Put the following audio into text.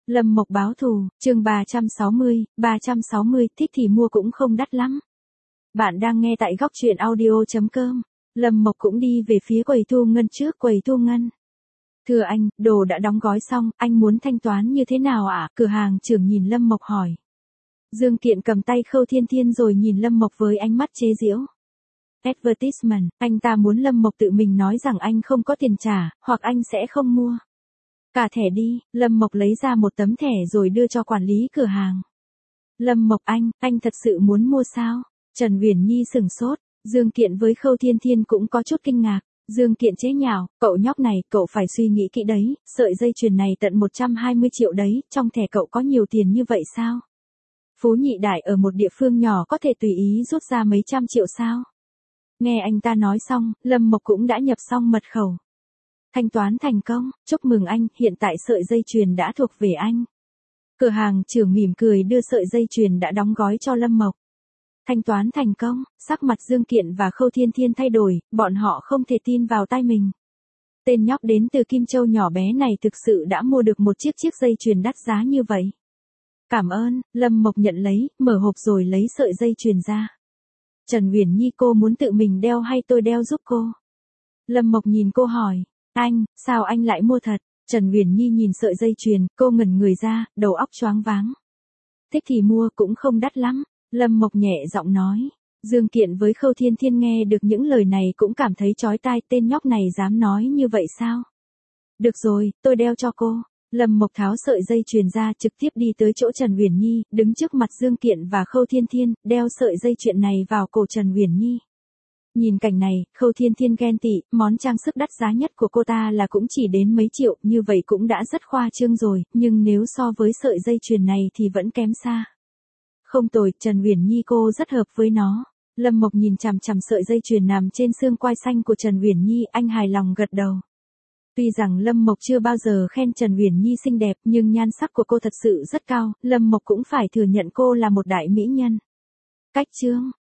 Lâm Mộc báo thù, chương 360, thích thì mua cũng không đắt lắm. Bạn đang nghe tại góc truyện audio.com. Lâm Mộc cũng đi về phía quầy thu ngân trước quầy thu ngân. Thưa anh, đồ đã đóng gói xong, anh muốn thanh toán như thế nào ạ? Cửa hàng trưởng nhìn Lâm Mộc hỏi. Dương Kiện cầm tay Khâu Thiên Thiên rồi nhìn Lâm Mộc với ánh mắt chế giễu. Advertisement, anh ta muốn Lâm Mộc tự mình nói rằng anh không có tiền trả, hoặc anh sẽ không mua. Cả thẻ đi, Lâm Mộc lấy ra một tấm thẻ rồi đưa cho quản lý cửa hàng. Lâm Mộc anh thật sự muốn mua sao? Trần Uyển Nhi sửng sốt, Dương Kiện với Khâu Thiên Thiên cũng có chút kinh ngạc. Dương Kiện chế nhạo, cậu nhóc này, cậu phải suy nghĩ kỹ đấy, sợi dây chuyền này tận 120 triệu đấy, trong thẻ cậu có nhiều tiền như vậy sao? Phú nhị đại ở một địa phương nhỏ có thể tùy ý rút ra mấy trăm triệu sao? Nghe anh ta nói xong, Lâm Mộc cũng đã nhập xong mật khẩu. Thanh toán thành công, chúc mừng anh, hiện tại sợi dây chuyền đã thuộc về anh. Cửa hàng trưởng mỉm cười đưa sợi dây chuyền đã đóng gói cho Lâm Mộc. Thanh toán thành công, sắc mặt Dương Kiện và Khâu Thiên Thiên thay đổi, bọn họ không thể tin vào tai mình. Tên nhóc đến từ Kim Châu nhỏ bé này thực sự đã mua được một chiếc dây chuyền đắt giá như vậy. Cảm ơn, Lâm Mộc nhận lấy, mở hộp rồi lấy sợi dây chuyền ra. Trần Uyển Nhi, cô muốn tự mình đeo hay tôi đeo giúp cô? Lâm Mộc nhìn cô hỏi, anh, sao anh lại mua thật? Trần Uyển Nhi nhìn sợi dây chuyền, cô ngẩn người ra, đầu óc choáng váng. Thích thì mua, cũng không đắt lắm, Lâm Mộc nhẹ giọng nói. Dương Kiện với Khâu Thiên Thiên nghe được những lời này cũng cảm thấy chói tai, tên nhóc này dám nói như vậy sao? Được rồi, tôi đeo cho cô. Lâm Mộc tháo sợi dây chuyền ra, trực tiếp đi tới chỗ Trần Uyển Nhi, đứng trước mặt Dương Kiện và Khâu Thiên Thiên, đeo sợi dây chuyền này vào cổ Trần Uyển Nhi. Nhìn cảnh này, Khâu Thiên Thiên ghen tị, món trang sức đắt giá nhất của cô ta là cũng chỉ đến mấy triệu, như vậy cũng đã rất khoa trương rồi, nhưng nếu so với sợi dây chuyền này thì vẫn kém xa. Không tồi, Trần Uyển Nhi cô rất hợp với nó. Lâm Mộc nhìn chằm chằm sợi dây chuyền nằm trên xương quai xanh của Trần Uyển Nhi, anh hài lòng gật đầu. Tuy rằng Lâm Mộc chưa bao giờ khen Trần Uyển Nhi xinh đẹp, nhưng nhan sắc của cô thật sự rất cao, Lâm Mộc cũng phải thừa nhận cô là một đại mỹ nhân. Cách chương